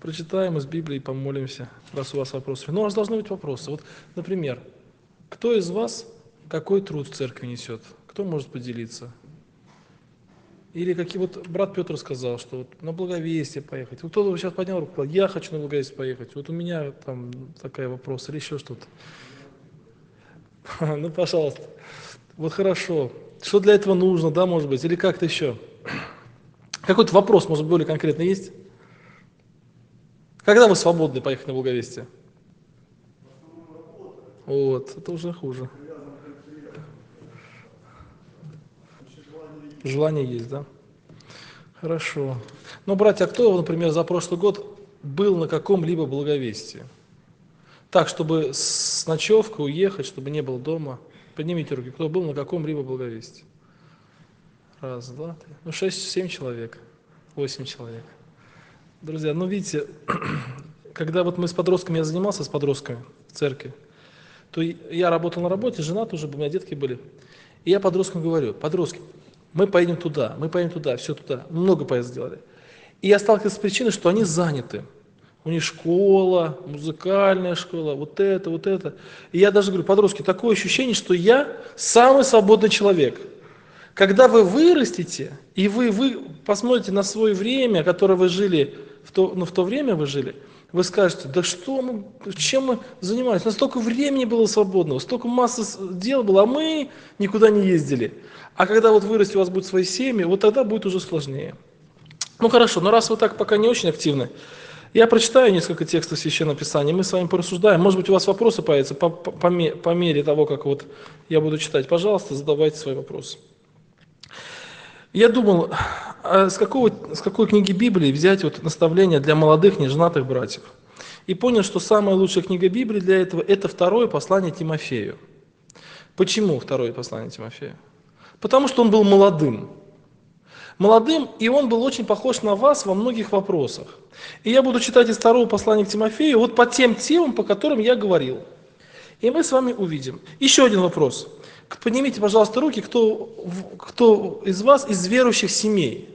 Прочитаем из Библии, помолимся, раз у вас вопросы. Ну, у вас должны быть вопросы. Вот, например, кто из вас какой труд в церкви несет? Кто может поделиться? Или какие вот брат Петр сказал, что вот на благовестие поехать. Вот кто-то сейчас поднял руку, сказал, я хочу на благовестие поехать. Вот у меня там такой вопрос или еще что-то. Ну, пожалуйста. Вот хорошо. Что для этого нужно, да, может быть, или как-то еще? Какой-то вопрос, может, более конкретно есть? Когда вы свободны поехать на благовестие? Вот, это уже хуже. Желание есть, да? Хорошо. Ну, братья, а кто, например, за прошлый год был на каком-либо благовестии? Так, чтобы с ночевкой уехать, чтобы не был дома. Поднимите руки, кто был на каком-либо благовестии. Раз, два, три. Ну, 6-7 человек, 8 человек. Друзья, ну, видите, когда вот мы с подростками, я занимался с подростками в церкви, то я работал на работе, женат уже, у меня детки были. И я подросткам говорю, подростки, мы поедем туда, все туда. Много поездок сделали. И я сталкивался с причиной, что они заняты. У них школа, музыкальная школа, вот это. И я даже говорю, подростки, такое ощущение, что я самый свободный человек. Когда вы вырастете, и вы посмотрите на свое время, которое вы жили, в то время вы жили, вы скажете, да что мы, чем мы занимались? У нас столько времени было свободного, столько массы дел было, а мы никуда не ездили. А когда вот вырасте, у вас будут свои семьи, вот тогда будет уже сложнее. Ну хорошо, но раз вы так пока не очень активны, я прочитаю несколько текстов Священного Писания, мы с вами порассуждаем. Может быть, у вас вопросы появятся по мере того, как вот я буду читать. Пожалуйста, задавайте свои вопросы. Я думал, с какой книги Библии взять вот наставление для молодых неженатых братьев. И понял, что самая лучшая книга Библии для этого – это второе послание Тимофею. Почему второе послание Тимофею? Потому что он был молодым. Молодым, и он был очень похож на вас во многих вопросах. И я буду читать из второго послания к Тимофею вот по тем темам, по которым я говорил. И мы с вами увидим. Еще один вопрос. Поднимите, пожалуйста, руки, кто из вас из верующих семей.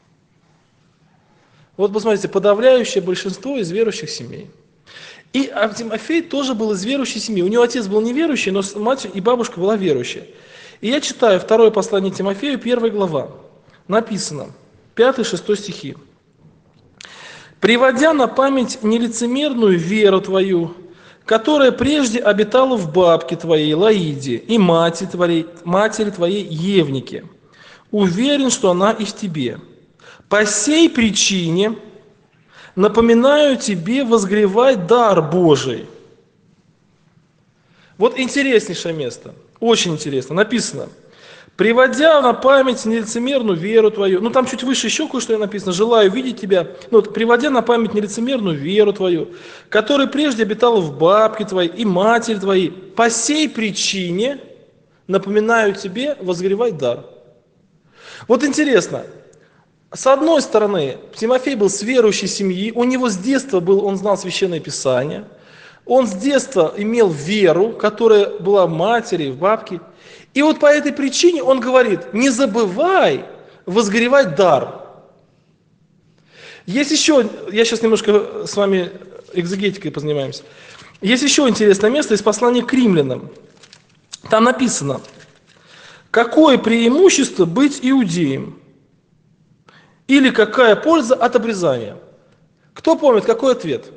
Вот посмотрите, подавляющее большинство из верующих семей. И Тимофей тоже был из верующей семьи. У него отец был неверующий, но мать и бабушка была верующая. И я читаю второе послание Тимофею, 1 глава. Написано, 5-6 стихи. «Приводя на память нелицемерную веру твою, которая прежде обитала в бабке твоей Лаиде и матери твоей Евнике, уверен, что она и в тебе. По сей причине напоминаю тебе возгревать дар Божий». Вот интереснейшее место, очень интересно, написано. «Приводя на память нелицемерную веру твою», ну там чуть выше еще кое-что написано, «желаю видеть тебя», ну, вот, «приводя на память нелицемерную веру твою, которая прежде обитала в бабке твоей и матери твоей, по сей причине напоминаю тебе возгревать дар». Вот интересно, с одной стороны, Тимофей был с верующей семьи, у него с детства он знал Священное Писание, он с детства имел веру, которая была в матери, в бабке. И вот по этой причине он говорит, не забывай возгревать дар. Есть еще, я сейчас немножко с вами экзегетикой позанимаемся. Есть еще интересное место из послания к римлянам. Там написано, какое преимущество быть иудеем? Или какая польза от обрезания? Кто помнит, какой ответ?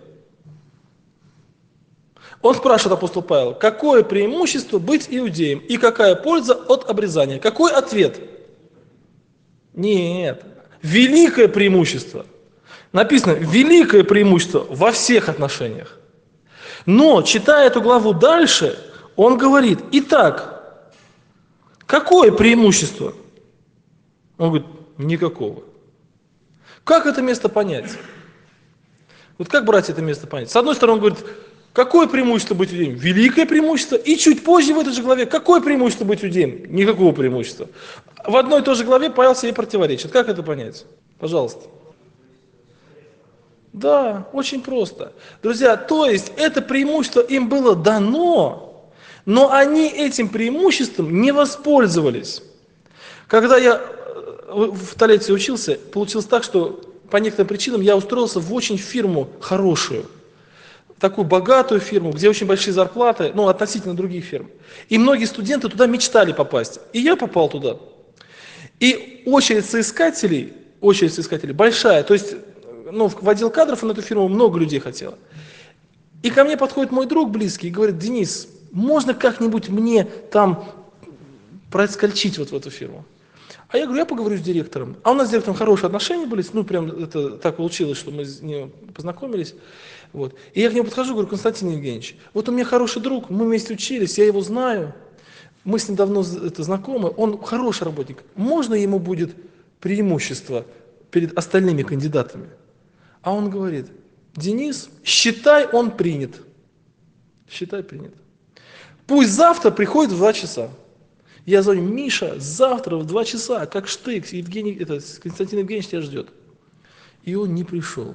Он спрашивает апостол Павел, какое преимущество быть иудеем и какая польза от обрезания? Какой ответ? Нет, великое преимущество. Написано, великое преимущество во всех отношениях. Но, читая эту главу дальше, он говорит, итак, какое преимущество? Он говорит, никакого. Как это место понять? Вот как, братья, это место понять? С одной стороны, он говорит, какое преимущество быть иудеем? Великое преимущество. И чуть позже в этой же главе, какое преимущество быть иудеем? Никакого преимущества. В одной и той же главе Павел себе противоречит. Как это понять? Пожалуйста. Да, очень просто. Друзья, то есть это преимущество им было дано, но они этим преимуществом не воспользовались. Когда я в Толете учился, получилось так, что по некоторым причинам я устроился в очень фирму хорошую, такую богатую фирму, где очень большие зарплаты, ну, относительно других фирм. И многие студенты туда мечтали попасть. И я попал туда. И очередь соискателей большая. То есть, ну, в отдел кадров на эту фирму много людей хотело. И ко мне подходит мой друг близкий и говорит: Денис, можно как-нибудь мне там проскольчить вот в эту фирму? А я говорю: я поговорю с директором. А у нас с директором хорошие отношения были, ну, прям это так получилось, что мы с ним познакомились. Вот. И я к нему подхожу, говорю: Константин Евгеньевич, вот у меня хороший друг, мы вместе учились, я его знаю, мы с ним давно знакомы, он хороший работник. Можно ему будет преимущество перед остальными кандидатами? А он говорит: Денис, считай, он принят. Считай, принят. Пусть завтра приходит в 2 часа. Я звоню: Миша, завтра в 2 часа, как штык, Константин Евгеньевич тебя ждет. И он не пришел.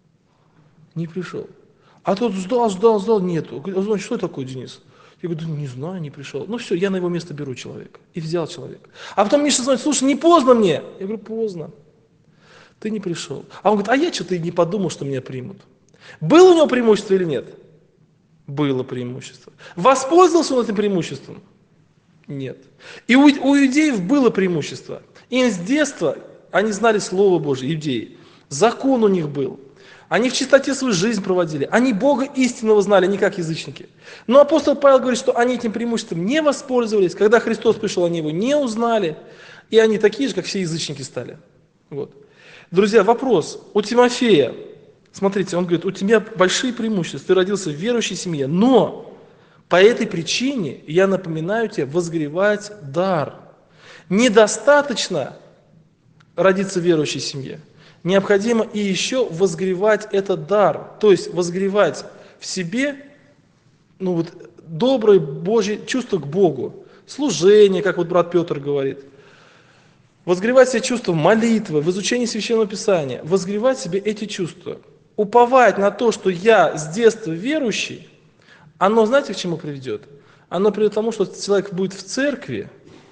Не пришел. А тот ждал, нету. Говорит: что такое, Денис? Я говорю: да не знаю, не пришел. Ну все, я на его место беру человека. И взял человека. А потом Миша звонит: слушай, не поздно мне? Я говорю: поздно. Ты не пришел. А он говорит: а я что-то и не подумал, что меня примут. Было у него преимущество или нет? Было преимущество. Воспользовался он этим преимуществом? Нет. И у иудеев было преимущество. Им с детства, они знали Слово Божие, иудеи. Закон у них был. Они в чистоте свою жизнь проводили. Они Бога истинного знали, не как язычники. Но апостол Павел говорит, что они этим преимуществом не воспользовались. Когда Христос пришел, они его не узнали. И они такие же, как все язычники стали. Вот. Друзья, вопрос. У Тимофея, смотрите, он говорит: у тебя большие преимущества, ты родился в верующей семье, но по этой причине я напоминаю тебе возгревать дар. Недостаточно родиться в верующей семье. Необходимо и еще возгревать этот дар. То есть возгревать в себе, ну вот, доброе Божье чувство к Богу. Служение, как вот брат Петр говорит. Возгревать себе чувство молитвы, в изучении Священного Писания. Возгревать себе эти чувства. Уповать на то, что я с детства верующий, оно, знаете, к чему приведет? Оно приведет к тому, что человек будет в церкви,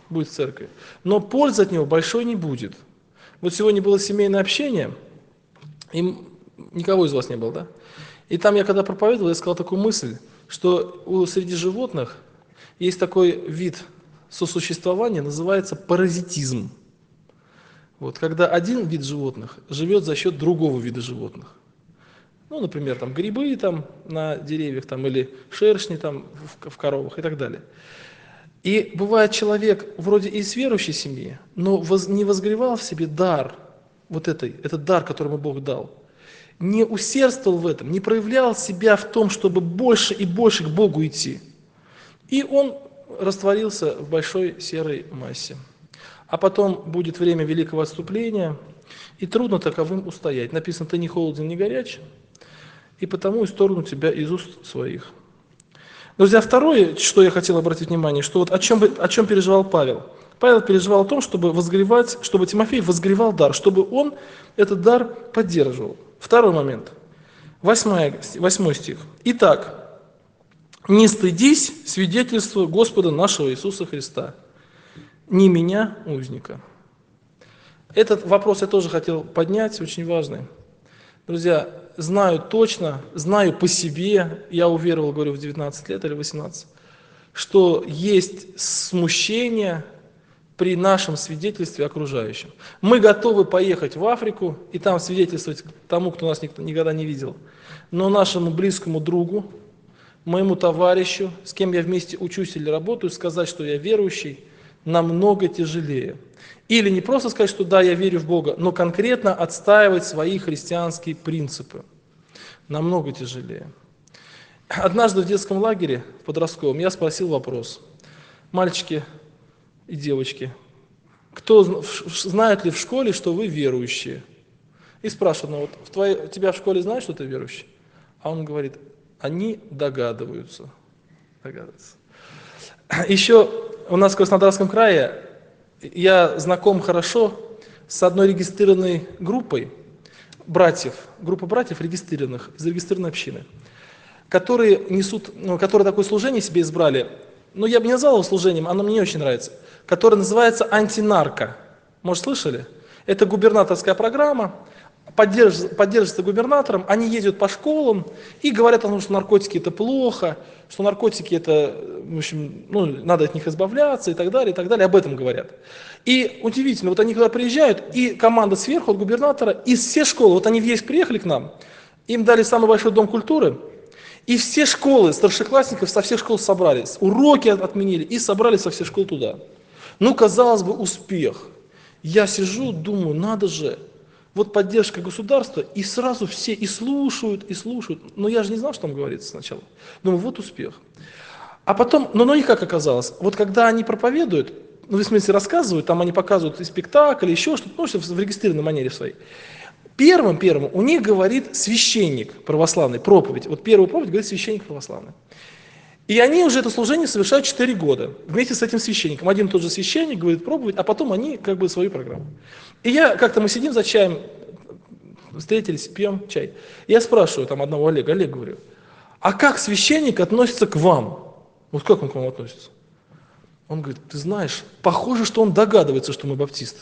но пользы от него большой не будет. Вот сегодня было семейное общение, и никого из вас не было, да? И там я когда проповедовал, я сказал такую мысль, что среди животных есть такой вид сосуществования, называется паразитизм. Вот, когда один вид животных живет за счет другого вида животных. Ну, например, там грибы там, на деревьях там, или шершни там, в коровах и так далее. И бывает, человек вроде из верующей семьи, но не возгревал в себе дар, этот дар, который ему Бог дал. Не усердствовал в этом, не проявлял себя в том, чтобы больше и больше к Богу идти. И он растворился в большой серой массе. А потом будет время великого отступления, и трудно таковым устоять. Написано: ты не холоден, не горяч, и потому исторгну тебя из уст своих. Друзья, второе, что я хотел обратить внимание, что вот о чем переживал Павел. Павел переживал о том, чтобы Тимофей возгревал дар, чтобы он этот дар поддерживал. Второй момент, 8 стих. Итак, не стыдись свидетельства Господа нашего Иисуса Христа, не меня, узника. Этот вопрос я тоже хотел поднять, очень важный. Друзья, знаю точно, знаю по себе, я уверовал, говорю, в 19 лет или 18, что есть смущение при нашем свидетельстве окружающим. Мы готовы поехать в Африку и там свидетельствовать тому, кто нас никогда не видел. Но нашему близкому другу, моему товарищу, с кем я вместе учусь или работаю, сказать, что я верующий, намного тяжелее. Или не просто сказать, что да, я верю в Бога, но конкретно отстаивать свои христианские принципы. Намного тяжелее. Однажды в детском лагере, в подростковом, я спросил вопрос: мальчики и девочки, кто знает ли в школе, что вы верующие? И спрашиваю: ну вот тебя в школе знают, что ты верующий? А он говорит: они догадываются. Еще у нас в Краснодарском крае я знаком хорошо с одной регистрированной группой братьев, группа братьев регистрированных, из регистрированной общины, которые такое служение себе избрали. Ну, я бы не назвал его служением, оно мне не очень нравится, которое называется антинарко. Может, слышали? Это губернаторская программа. поддерживается губернатором, они ездят по школам и говорят о том, что наркотики это плохо, что наркотики это, в общем, ну, надо от них избавляться и так далее, об этом говорят. И удивительно, вот они когда приезжают, и команда сверху от губернатора, из всех школ, вот они весь приехали к нам, им дали самый большой дом культуры, и все школы, старшеклассников со всех школ собрались, уроки отменили и собрались со всех школ туда. Ну, казалось бы, успех. Я сижу, думаю, надо же, вот поддержка государства, и сразу все и слушают. Но я же не знал, что там говорится сначала. Думаю, вот успех. А потом, но и как оказалось, вот когда они проповедуют, ну, в смысле рассказывают, там они показывают и спектакль, еще что-то, ну, что в регистрированной манере своей. Первым у них говорит священник православный, проповедь. Вот первую проповедь говорит священник православный. И они уже это служение совершают 4 года вместе с этим священником. Один и тот же священник говорит проповедь, а потом они как бы свою программу. И как-то мы сидим за чаем, встретились, пьем чай. И я спрашиваю там одного Олега, говорю, а как священник относится к вам? Вот как он к вам относится? Он говорит, ты знаешь, похоже, что он догадывается, что мы баптисты.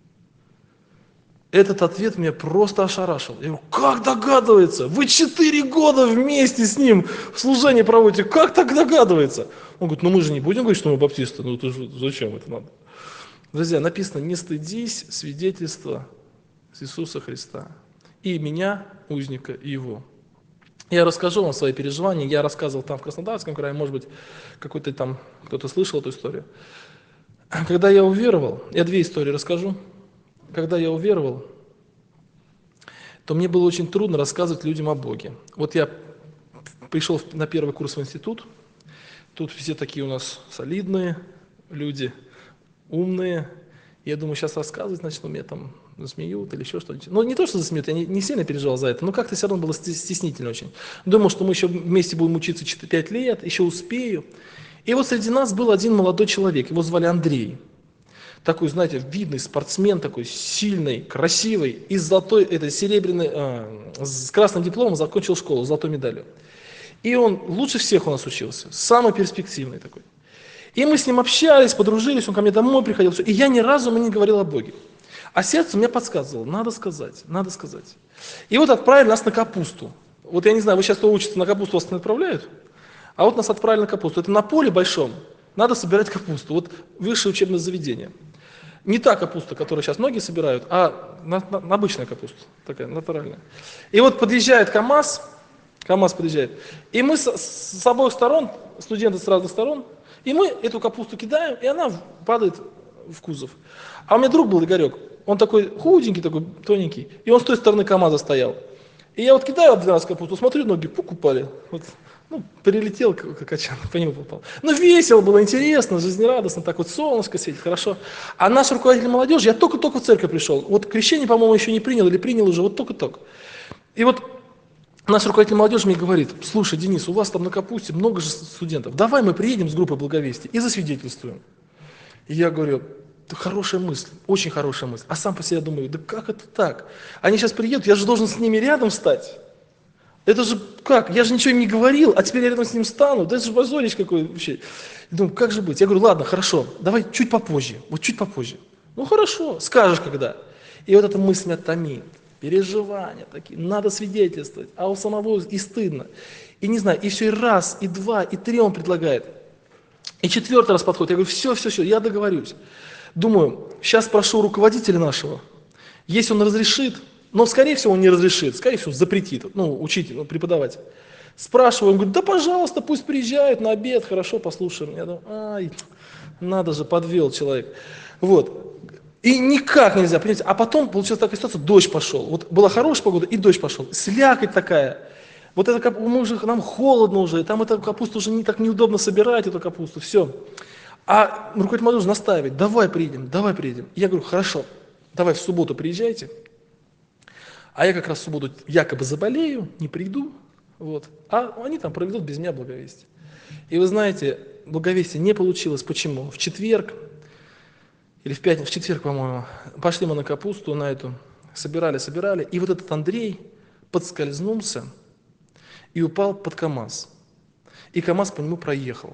Этот ответ меня просто ошарашил. Я говорю, как догадывается? Вы 4 года вместе с ним в служении проводите, как так догадывается? Он говорит, ну мы же не будем говорить, что мы баптисты, ну это же, зачем это надо? Друзья, написано, не стыдись свидетельства Иисуса Христа и меня, узника, и его. Я расскажу вам свои переживания, я рассказывал там в Краснодарском крае, может быть, какой-то там, кто-то слышал эту историю. Когда я уверовал, я 2 истории расскажу. Когда я уверовал, то мне было очень трудно рассказывать людям о Боге. Вот я пришел на первый курс в институт, тут все такие у нас солидные люди, умные. Я думаю, сейчас рассказывать начну, меня там засмеют или еще что-нибудь. Ну, не то, что засмеют, я не сильно переживал за это, но как-то все равно было стеснительно очень. Думал, что мы еще вместе будем учиться 5 лет, еще успею. И вот среди нас был один молодой человек, его звали Андрей. Такой, знаете, видный спортсмен, такой сильный, красивый, и с с красным дипломом закончил школу, с золотой медалью. И он лучше всех у нас учился, самый перспективный такой. И мы с ним общались, подружились, он ко мне домой приходил, все. И я ни разу ему не говорил о Боге. А сердце мне подсказывало, надо сказать. И вот отправили нас на капусту. Вот я не знаю, вы сейчас кто учится, на капусту вас не отправляют? А вот нас отправили на капусту. Это на поле большом, надо собирать капусту. Вот высшее учебное заведение. Не та капуста, которую сейчас многие собирают, а обычная капуста, такая натуральная. И вот подъезжает КамАЗ подъезжает, и мы с обоих сторон, студенты с разных сторон, и мы эту капусту кидаем, и она падает в кузов. А у меня друг был Игорек, он такой худенький, такой тоненький, и он с той стороны КамАЗа стоял. И я вот кидаю 12 капусту, смотрю, ноги пук упали. Вот. Ну, перелетел, как качан, по нему попал. Ну, весело было, интересно, жизнерадостно, так вот солнышко светит, хорошо. А наш руководитель молодежи, я только-только в церковь пришел. Вот крещение, по-моему, еще не принял, или принял уже, вот только-только. И вот наш руководитель молодежи мне говорит, слушай, Денис, у вас там на капусте много же студентов, давай мы приедем с группой благовестия и засвидетельствуем. И я говорю, это хорошая мысль, очень хорошая мысль. А сам по себе думаю, да как это так? Они сейчас приедут, я же должен с ними рядом стать. Это же как? Я же ничего им не говорил, а теперь я рядом с ним стану. Да это же позорище какое вообще. Я думаю, как же быть? Я говорю, ладно, хорошо, давай чуть попозже, вот чуть попозже. Ну хорошо, скажешь когда. И вот эта мысль меня томит. Переживания такие, надо свидетельствовать, а у самого и стыдно. И не знаю, и все, и раз, и два, и 3 он предлагает. И 4-й раз подходит, я говорю, все, я договорюсь. Думаю, сейчас спрошу руководителя нашего, если он разрешит, но, скорее всего, он не разрешит, скорее всего, запретит, учитель, преподаватель. Спрашиваю, он говорит, да, пожалуйста, пусть приезжают на обед, хорошо, послушаем. Я думаю, ай, надо же, подвел человек. Вот. И никак нельзя, понимаете, а потом получилась такая ситуация, дождь пошел. Вот была хорошая погода, и дождь пошел. Слякоть такая. Вот это нам холодно уже, там эту капусту уже так неудобно собирать, эту капусту, все. А руководитель молодежи настаивает, давай приедем. Я говорю, хорошо, давай в субботу приезжайте. А я как раз в субботу якобы заболею, не приду, вот. А они там проведут без меня благовестие. И вы знаете, благовестие не получилось. Почему? В четверг, или в пятницу, в четверг, по-моему, пошли мы на капусту, на эту, собирали, и вот этот Андрей подскользнулся и упал под КамАЗ. И КамАЗ по нему проехал.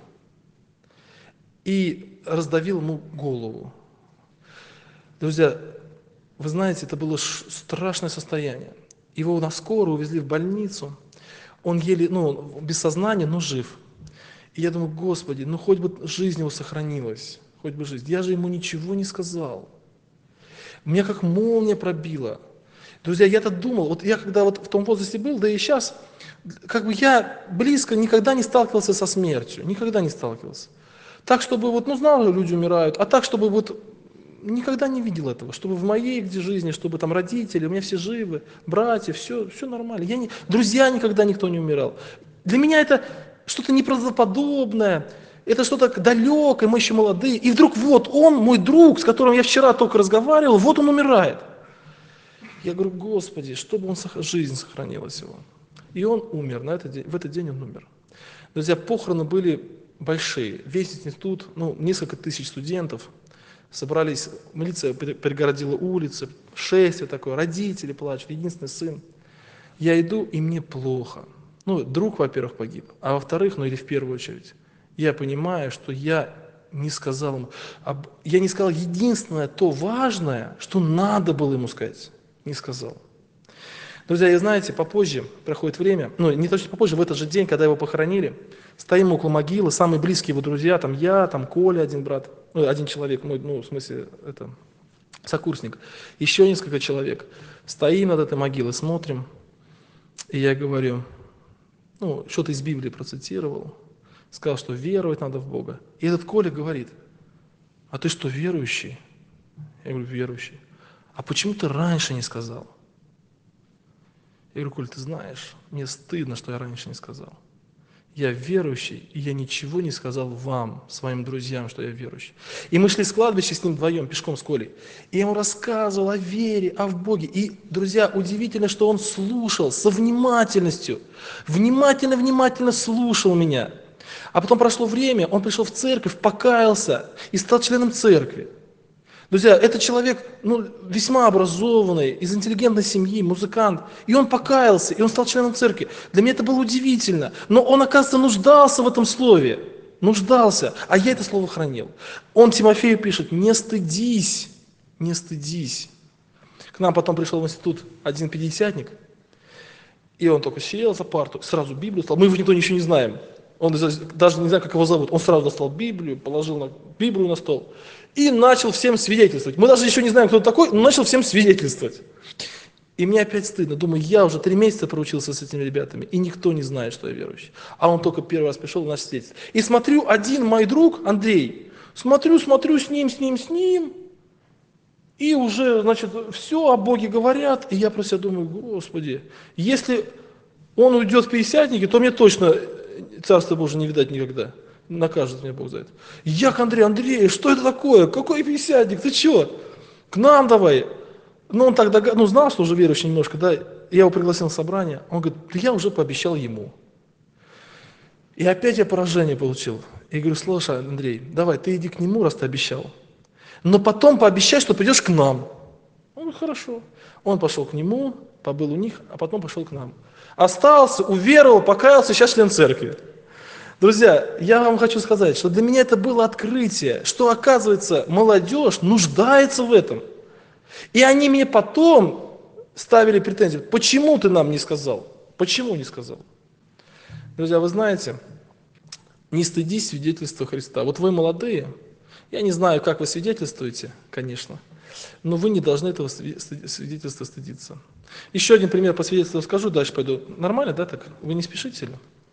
И раздавил ему голову. Друзья, Вы знаете, это было страшное состояние. Его на скорую увезли в больницу. Он еле, ну, без сознания, но жив. И я думаю, Господи, ну хоть бы жизнь его сохранилась, хоть бы жизнь. Я же ему ничего не сказал. Меня как молния пробила. Друзья, я-то думал, вот я когда вот в том возрасте был, да и сейчас, как бы я близко никогда не сталкивался со смертью, никогда не сталкивался. Так, чтобы вот, ну, знал, что люди умирают, а так, чтобы вот никогда не видел этого, чтобы в моей где жизни, чтобы там родители, у меня все живы, братья, все нормально. Друзья никогда никто не умирал. Для меня это что-то неправдоподобное, это что-то далекое, мы еще молодые. И вдруг вот он, мой друг, с которым я вчера только разговаривал, вот он умирает. Я говорю, Господи, чтобы жизнь сохранилась его. И он умер, в этот день он умер. Друзья, похороны были большие. Весь институт, ну, несколько тысяч студентов собрались, милиция перегородила улицы, шествие такое, родители плачут, единственный сын. Я иду, и мне плохо. Ну, друг, во-первых, погиб, а во-вторых, ну или в первую очередь, я понимаю, что я не сказал ему, я не сказал единственное, то важное, что надо было ему сказать, не сказал. Друзья, и знаете, попозже, проходит время, ну не точно попозже, в этот же день, когда его похоронили, стоим около могилы, самые близкие его друзья, там я, там Коля, один брат, ну, один человек, мой, ну в смысле, это, сокурсник, еще несколько человек. Стоим над этой могилой, смотрим, и я говорю, ну, что-то из Библии процитировал, сказал, что веровать надо в Бога. И этот Коля говорит, а ты что, верующий? Я говорю, верующий. А почему ты раньше не сказал? Я говорю, Коль, ты знаешь, мне стыдно, что я раньше не сказал. Я верующий, и я ничего не сказал вам, своим друзьям, что я верующий. И мы шли с кладбища с ним вдвоем, пешком с Колей. И я ему рассказывал о вере, о Боге. И, друзья, удивительно, что он слушал со внимательностью. Внимательно слушал меня. А потом прошло время, он пришел в церковь, покаялся и стал членом церкви. Друзья, этот человек, ну, весьма образованный, из интеллигентной семьи, музыкант, и он покаялся, и он стал членом церкви. Для меня это было удивительно, но он, оказывается, нуждался в этом слове, нуждался, а я это слово хранил. Он Тимофею пишет, не стыдись, не стыдись. К нам потом пришел в институт один пятидесятник, и он только сел за парту, сразу Библию стал, мы его никто ничего не знаем. Он даже не знаю, как его зовут. Он сразу достал Библию, положил Библию на стол и начал всем свидетельствовать. Мы даже еще не знаем, кто он такой, но начал всем свидетельствовать. И мне опять стыдно. Думаю, я уже 3 месяца проучился с этими ребятами, и никто не знает, что я верующий. А он только первый раз пришел и начал свидетельствовать. И смотрю, один мой друг, Андрей, смотрю с ним, и уже, значит, все о Боге говорят, и я про себя думаю, Господи, если он уйдет в пятидесятники, то мне точно Царство Божие не видать никогда. Накажет меня Бог за это. Я к Андрею, Андрей, что это такое? Какой пятидесятник? Ты что? К нам давай. Ну, он так знал, что уже верующий немножко, да. Я его пригласил на собрание. Он говорит, да я уже пообещал ему. И опять я поражение получил. И говорю, слушай, Андрей, давай, ты иди к нему, раз ты обещал. Но потом пообещай, что придешь к нам. Он говорит, хорошо. Он пошел к нему, побыл у них, а потом пошел к нам. Остался, уверовал, покаялся, сейчас член церкви. Друзья, я вам хочу сказать, что для меня это было открытие, что, оказывается, молодежь нуждается в этом. И они мне потом ставили претензии, почему ты нам не сказал? Почему не сказал? Друзья, вы знаете, не стыдись свидетельства Христа. Вот вы молодые, я не знаю, как вы свидетельствуете, конечно, но вы не должны этого свидетельства стыдиться. Еще один пример по свидетельству скажу, дальше пойду. Нормально, да, так? Вы не спешите ли?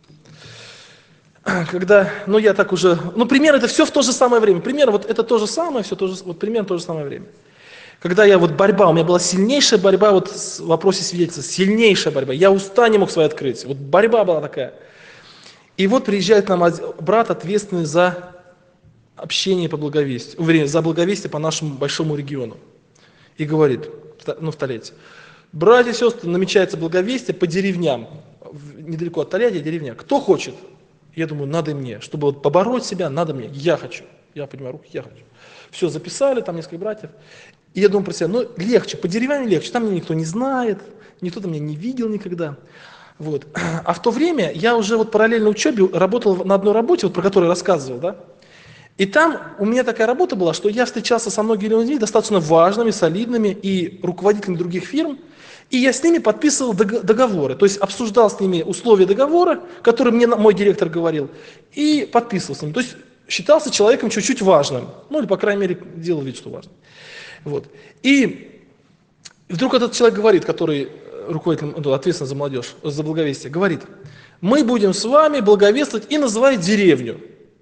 Когда, ну я так уже, ну пример это все в то же самое время. Пример вот это то же самое, все то же, вот пример в то же самое время. Когда я вот борьба, у меня была сильнейшая борьба вот в вопросе свидетельства, сильнейшая борьба. Я уста не мог свои открыть, вот борьба была такая. И вот приезжает к нам брат, ответственный за общение по благовестию, вернее, за благовестие по нашему большому региону. И говорит, ну в Тольятти, братья и сестры, намечается благовестие по деревням, недалеко от Тольятти деревня. Кто хочет? Я думаю, надо мне, чтобы вот побороть себя, надо мне, я хочу. Я поднимаю руку, я хочу. Все, записали, там несколько братьев. И я думаю про себя, ну легче, по деревне легче, там меня никто не знает, никто там меня не видел никогда. Вот. А в то время я уже вот параллельно учебе работал на одной работе, вот про которую я рассказывал, да. И там у меня такая работа была, что я встречался со многими людьми, достаточно важными, солидными и руководителями других фирм, и я с ними подписывал договоры, то есть обсуждал с ними условия договора, которые мне мой директор говорил, и подписывал с ними. То есть считался человеком чуть-чуть важным, ну или, по крайней мере, делал вид, что важным. Вот. И вдруг этот человек говорит, который руководитель, ну, ответственный за молодежь, за благовестие, говорит: мы будем с вами благовествовать, и называет деревню.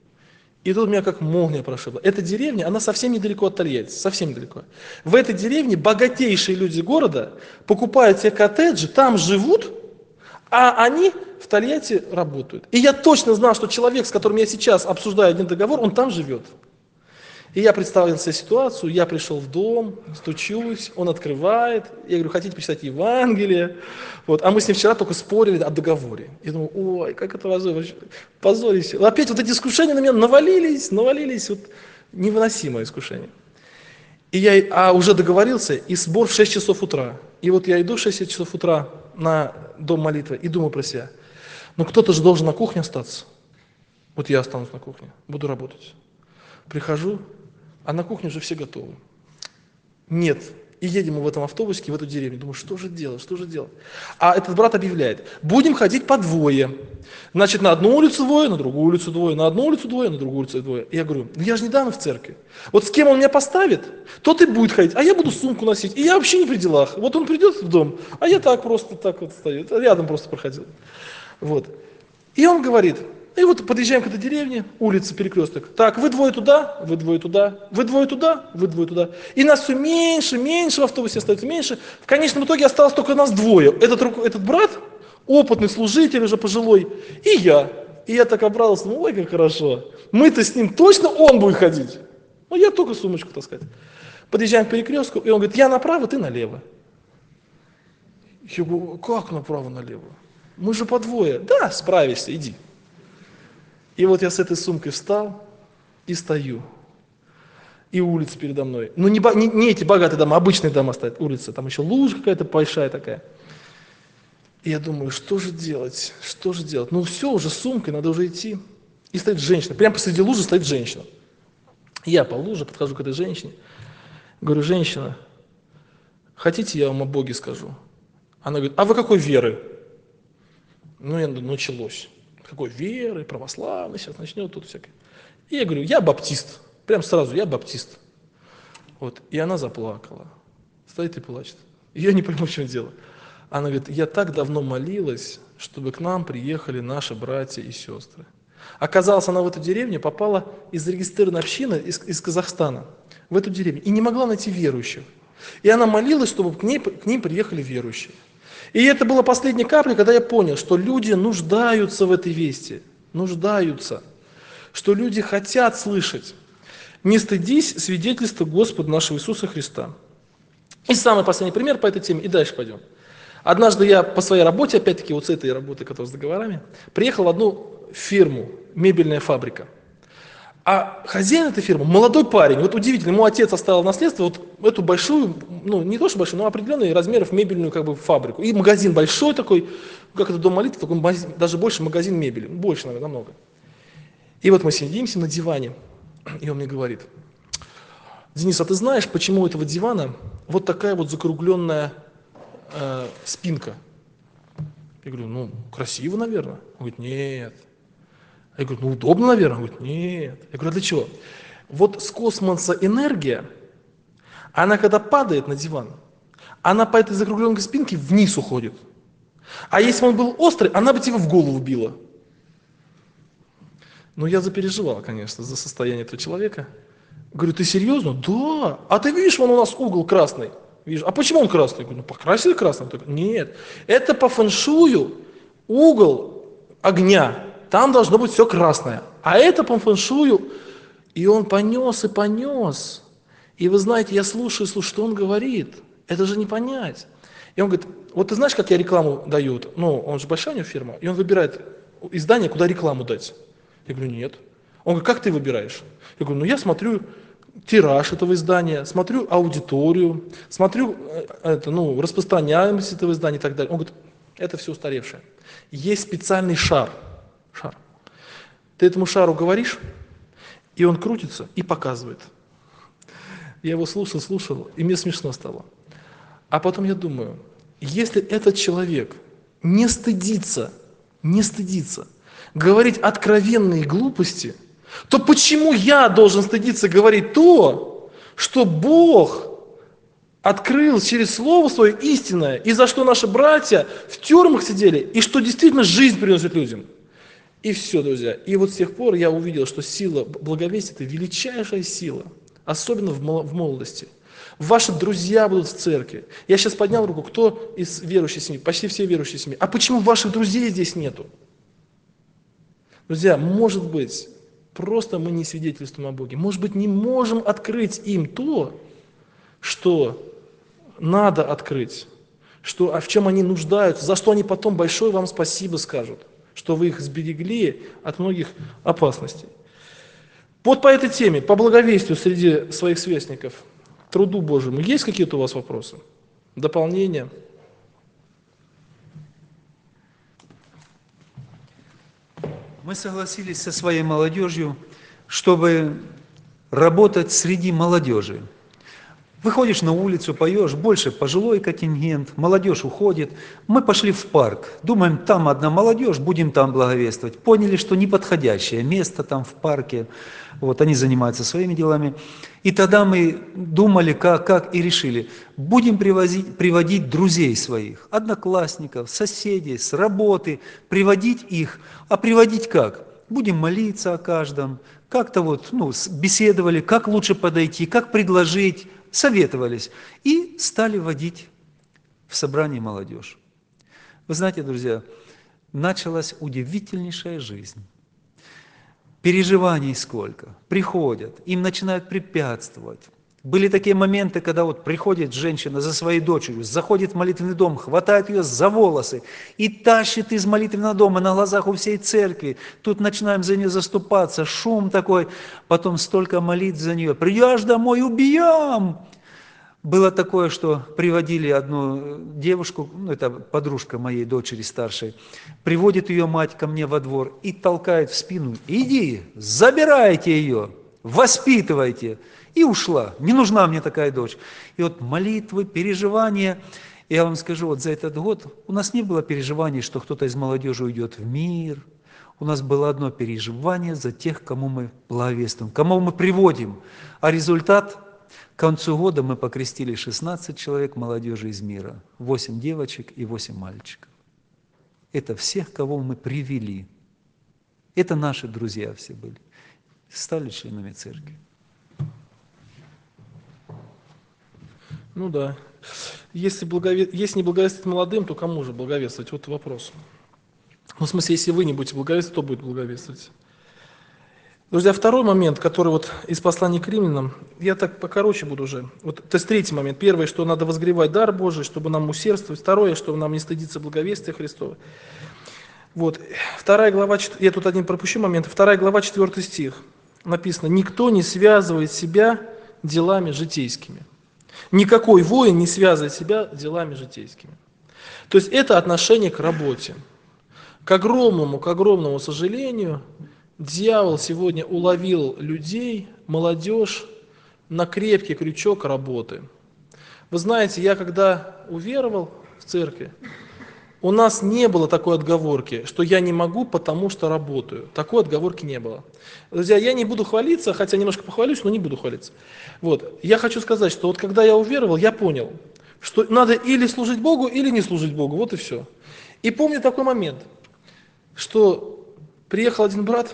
И тут меня как молния прошибла. Эта деревня, она совсем недалеко от Тольятти, совсем недалеко. В этой деревне богатейшие люди города покупают себе коттеджи, там живут, а они в Тольятти работают. И я точно знал, что человек, с которым я сейчас обсуждаю один договор, он там живет. И я представил себе ситуацию, я пришел в дом, стучусь, он открывает, я говорю: хотите почитать Евангелие? Вот. А мы с ним вчера только спорили о договоре. Я думаю: ой, как это вообще, позорище. Опять вот эти искушения на меня навалились, вот невыносимое искушение. И я уже договорился, и сбор в 6 часов утра. И вот я иду в 6 часов утра на дом молитвы и думаю про себя: ну кто-то же должен на кухне остаться. Вот я останусь на кухне, буду работать. Прихожу, а на кухне уже все готовы. Нет. И едем мы в этом автобусике, в эту деревню. Думаю, что же делать, что же делать? А этот брат объявляет: будем ходить по двое. Значит, на одну улицу двое, на другую улицу двое, на одну улицу двое, на другую улицу двое. И я говорю: ну я же недавно в церкви. Вот с кем он меня поставит, тот и будет ходить, а я буду сумку носить. И я вообще не при делах. Вот он придет в дом, а я так просто так вот стою. Рядом просто проходил. Вот. И он говорит, и вот подъезжаем к этой деревне, улица, перекресток. Так, вы двое туда, вы двое туда, вы двое туда, вы двое туда. И нас все меньше, меньше, в автобусе остается меньше. В конечном итоге осталось только нас двое. Этот брат, опытный служитель, уже пожилой, и я. И я так обрадовался: ой, как хорошо. Мы-то с ним точно он будет ходить. Ну, я только сумочку таскать. Подъезжаем к перекрестку, и он говорит: я направо, ты налево. Я говорю: как направо, налево? Мы же по двое. Да, справишься, иди. И вот я с этой сумкой встал и стою. И улица передо мной. Ну не эти богатые дома, обычные дома стоят, улица. Там еще лужа какая-то большая такая. И я думаю, что же делать, что же делать? Ну все, уже с сумкой, надо уже идти. И стоит женщина, прямо посреди лужи стоит женщина. Я по луже подхожу к этой женщине. Говорю: женщина, хотите, я вам о Боге скажу? Она говорит: а вы какой веры? Ну, началось. Какой веры, православный, сейчас начнет тут всякое. И я говорю: я баптист. Прям сразу: я баптист. Вот. И она заплакала. Стоит и плачет. И я не понимаю, в чем дело. Она говорит: я так давно молилась, чтобы к нам приехали наши братья и сестры. Оказалось, она в эту деревню попала из зарегистрированной общины из Казахстана, в эту деревню, и не могла найти верующих. И она молилась, чтобы к ним приехали верующие. И это была последняя капля, когда я понял, что люди нуждаются в этой вести, нуждаются, что люди хотят слышать: не стыдись свидетельства Господа нашего Иисуса Христа. И самый последний пример по этой теме, и дальше пойдем. Однажды я по своей работе, опять-таки вот с этой работы, которая с договорами, приехал в одну фирму, мебельная фабрика. А хозяин этой фирмы молодой парень, вот удивительно, ему отец оставил в наследство вот эту большую, ну не то что большую, но определенные размеров мебельную как бы фабрику. И магазин большой такой, как это дом молитвы, такой даже больше магазин мебели, больше, наверное, намного. И вот мы сидимся на диване, и он мне говорит: Денис, а ты знаешь, почему у этого дивана вот такая вот закругленная спинка? Я говорю: ну, красиво, наверное. Он говорит: нет. Я говорю: ну, удобно, наверное. Он говорит: нет. Я говорю: а для чего? Вот с космоса энергия, она когда падает на диван, она по этой закругленной спинке вниз уходит. А если бы он был острый, она бы тебе в голову била. Ну, я запереживал, конечно, за состояние этого человека. Говорю: ты серьезно? Да. А ты видишь, вон у нас угол красный. Вижу. А почему он красный? Я говорю: ну, покрасили красным. Нет. Это по фэншую угол огня. Там должно быть все красное. А это по фэншую. И он понес и понес. И вы знаете, я слушаю, что он говорит. Это же не понять. И он говорит: вот ты знаешь, как я рекламу даю? Ну, он же большая у него фирма. И он выбирает издание, куда рекламу дать. Я говорю: нет. Он говорит: как ты выбираешь? Я говорю: ну, я смотрю тираж этого издания, смотрю аудиторию, смотрю распространяемость этого издания и так далее. Он говорит: это все устаревшее. Есть специальный шар. Ты этому шару говоришь, И он крутится и показывает. Я его слушал, и мне смешно стало. А потом я думаю, если этот человек не стыдится говорить откровенные глупости, то почему я должен стыдиться говорить то, что Бог открыл через Слово Свое истинное, и за что наши братья в тюрьмах сидели, и что действительно жизнь приносит людям? И все, друзья. И вот с тех пор я увидел, что сила благовестия – это величайшая сила, особенно в молодости. Ваши друзья будут в церкви. Я сейчас поднял руку, кто из верующей семьи? Почти все верующие семьи. А почему ваших друзей здесь нету? Друзья, может быть, просто мы не свидетельствуем о Боге. Может быть, не можем открыть им то, что надо открыть, в чем они нуждаются, за что они потом большое вам спасибо скажут, что вы их сберегли от многих опасностей. Вот по этой теме, по благовестию среди своих сверстников, труду Божьему, есть какие-то у вас вопросы? Дополнения? Мы согласились со своей молодежью, чтобы работать среди молодежи. Выходишь на улицу, поешь, больше пожилой контингент, молодежь уходит. Мы пошли в парк, думаем, там одна молодежь, будем там благовествовать. Поняли, что неподходящее место там в парке, вот они занимаются своими делами. И тогда мы думали, как и решили, будем приводить друзей своих, одноклассников, соседей, с работы, приводить их. А приводить как? Будем молиться о каждом, как-то беседовали, как лучше подойти, как предложить, советовались и стали водить в собрание молодежь. Вы знаете, друзья, началась удивительнейшая жизнь. Переживаний сколько. Приходят, им начинают препятствовать. Были такие моменты, когда приходит женщина за своей дочерью, заходит в молитвенный дом, хватает ее за волосы и тащит из молитвенного дома на глазах у всей церкви. Тут начинаем за нее заступаться, шум такой, потом столько молитв за нее. «Придешь домой, убьем!» Было такое, что приводили одну девушку, это подружка моей дочери старшей, приводит ее мать ко мне во двор и толкает в спину: «Иди, забирайте ее, воспитывайте». И ушла. Не нужна мне такая дочь. И молитвы, переживания. Я вам скажу, за этот год у нас не было переживаний, что кто-то из молодежи уйдет в мир. У нас было одно переживание за тех, кому мы благовествуем, кому мы приводим. А результат: к концу года мы покрестили 16 человек молодежи из мира. 8 девочек и 8 мальчиков. Это всех, кого мы привели. Это наши друзья все были. Стали членами церкви. Ну да. Если не благовествовать молодым, то кому же благовествовать? Вот вопрос. В смысле, если вы не будете благовествовать, то будет благовествовать. Друзья, второй момент, который из послания к римлянам, я так покороче буду уже. То есть третий момент. Первое, что надо возгревать дар Божий, чтобы нам усердствовать. Второе, что нам не стыдиться благовестия Христова. 2 глава, я тут один пропущу момент. 2 глава, 4 стих. Написано: «Никто не связывает себя делами житейскими». Никакой воин не связывает себя делами житейскими. То есть это отношение к работе. К огромному сожалению, дьявол сегодня уловил людей, молодежь, на крепкий крючок работы. Вы знаете, я когда уверовал в церкви, у нас не было такой отговорки, что я не могу, потому что работаю. Такой отговорки не было. Друзья, я не буду хвалиться, хотя немножко похвалюсь, но не буду хвалиться. Я хочу сказать, что когда я уверовал, я понял, что надо или служить Богу, или не служить Богу. Вот и все. И помню такой момент, что приехал один брат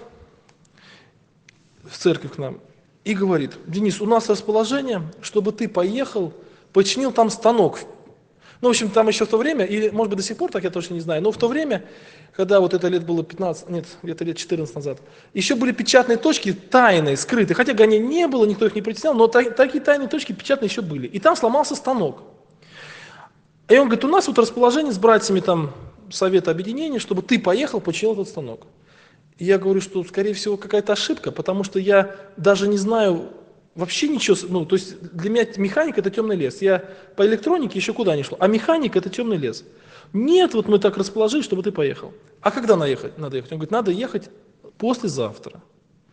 в церковь к нам и говорит: «Денис, у нас расположение, чтобы ты поехал, починил там станок». В общем, там еще в то время, или, может быть, до сих пор так, я точно не знаю, но в то время, когда это лет было 15, нет, где-то лет 14 назад, еще были печатные точки тайные, скрытые, хотя гонений не было, никто их не притеснял, но такие тайные точки печатные еще были. И там сломался станок. И он говорит: у нас расположение с братьями Совета Объединения, чтобы ты поехал, починил этот станок. И я говорю, что, скорее всего, какая-то ошибка, потому что я даже не знаю вообще ничего, то есть для меня механика – это темный лес. Я по электронике еще куда ни шел, а механика – это темный лес. Нет, мы так расположились, чтобы ты поехал. А когда надо ехать? Он говорит: надо ехать послезавтра.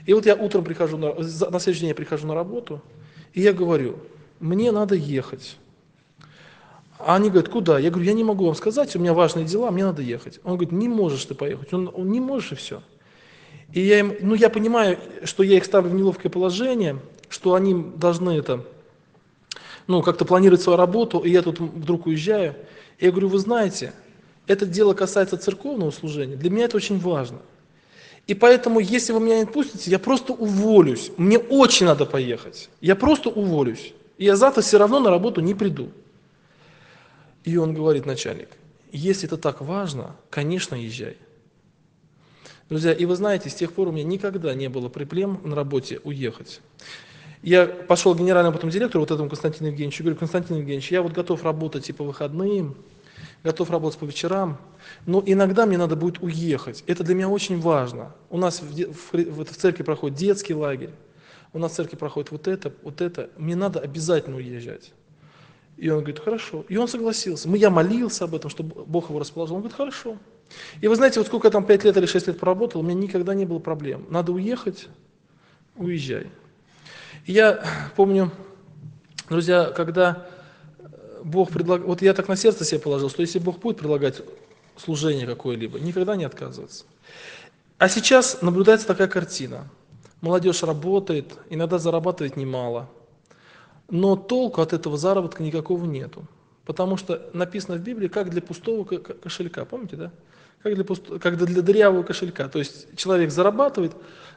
И вот я утром прихожу, на следующий день я прихожу на работу, и я говорю, мне надо ехать. А они говорят, куда? Я говорю, я не могу вам сказать, у меня важные дела, мне надо ехать. Он говорит, не можешь ты поехать. Он не можешь, и все. И я им, ну я понимаю, что я их ставлю в неловкое положение, что они должны это, ну как-то планировать свою работу, и я тут вдруг уезжаю. И я говорю, вы знаете, это дело касается церковного служения, для меня это очень важно. И поэтому, если вы меня не отпустите, я просто уволюсь. Мне очень надо поехать. Я просто уволюсь. И я завтра все равно на работу не приду. И он говорит, начальник, если это так важно, конечно, езжай. Друзья, и вы знаете, с тех пор у меня никогда не было проблем на работе уехать. Я пошел к генеральному потом директору, вот этому Константину Евгеньевичу, говорю, Константин Евгеньевич, я вот готов работать и по выходным, готов работать по вечерам, но иногда мне надо будет уехать. Это для меня очень важно. У нас в церкви проходит детский лагерь, у нас в церкви проходит вот это. Мне надо обязательно уезжать. И он говорит, хорошо. И он согласился. Я молился об этом, чтобы Бог его расположил. Он говорит, хорошо. И вы знаете, вот сколько я там 5 лет или 6 лет проработал, у меня никогда не было проблем. Надо уехать, уезжай. И я помню, друзья, когда Бог предлагает, вот я так на сердце себе положил, что если Бог будет предлагать служение какое-либо, никогда не отказываться. А сейчас наблюдается такая картина. Молодежь работает, иногда зарабатывает немало, но толку от этого заработка никакого нету. Потому что написано в Библии, как для пустого кошелька, помните, да? Как для дырявого кошелька. То есть человек зарабатывает,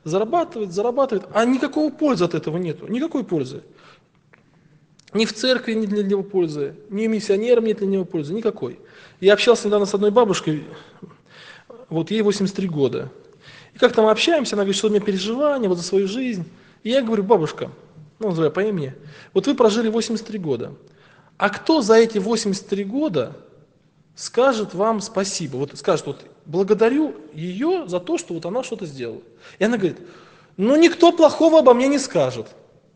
а никакого пользы от этого нету, никакой пользы. Ни в церкви нет для него пользы, ни миссионерам нет для него пользы, никакой. Я общался недавно с одной бабушкой, вот ей 83 года. И как-то мы общаемся, она говорит, что у меня переживания вот за свою жизнь. И я говорю, бабушка, ну, называю по имени, вот вы прожили 83 года. А кто за эти 83 года скажет вам спасибо? Вот скажет, вот благодарю ее за то, что вот она что-то сделала. И она говорит, ну никто плохого обо мне не скажет.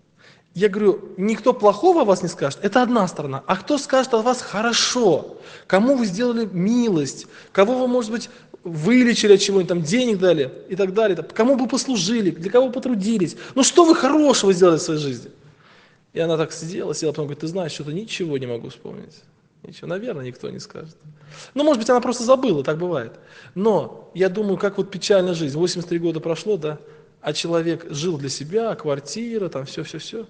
Я говорю, никто плохого о вас не скажет, это одна сторона. А кто скажет о вас хорошо? Кому вы сделали милость? Кого вы, может быть, вылечили от чего-нибудь, там, денег дали и так далее? Кому бы послужили, для кого потрудились? Ну что вы хорошего сделали в своей жизни? И она так села, потом говорит, ты знаешь, что-то ничего не могу вспомнить. Ничего, наверное, никто не скажет. Ну, может быть, она просто забыла, так бывает. Но я думаю, как вот печальная жизнь. 83 года прошло, да, а человек жил для себя, квартира, там все,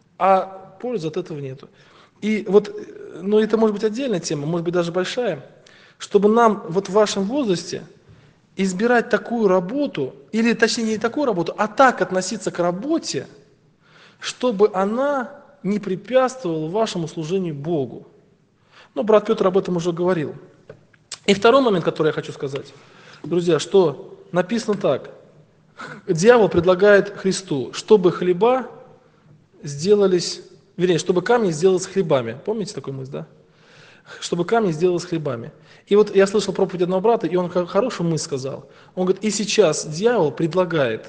а пользы от этого нету. И вот, ну, это может быть отдельная тема, может быть, даже большая, чтобы нам вот в вашем возрасте избирать такую работу, или точнее не такую работу, а так относиться к работе, чтобы она не препятствовала вашему служению Богу. Ну, брат Петр об этом уже говорил. И второй момент, который я хочу сказать, друзья, что написано так. Дьявол предлагает Христу, чтобы хлеба сделались, вернее, чтобы камни сделались хлебами. Помните такую мысль, да? Чтобы камни сделались хлебами. И вот я слышал проповедь одного брата, и он хорошую мысль сказал. Он говорит, и сейчас дьявол предлагает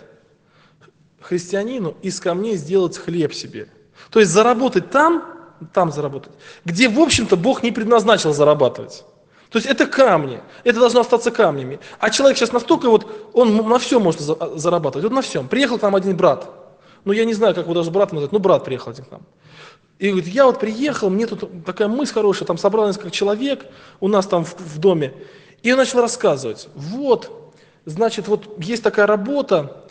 христианину из камней сделать хлеб себе. То есть заработать там заработать, где, в общем-то, Бог не предназначил зарабатывать. То есть это камни, это должно остаться камнями. А человек сейчас настолько вот, он на всем может зарабатывать, вот на всем. Приехал к нам один брат, ну я не знаю, как его даже брат назвать, ну брат приехал один к нам. И говорит, я вот приехал, мне тут такая мысль хорошая, там собралось как человек у нас там в доме. И он начал рассказывать, вот, значит, вот есть такая работа,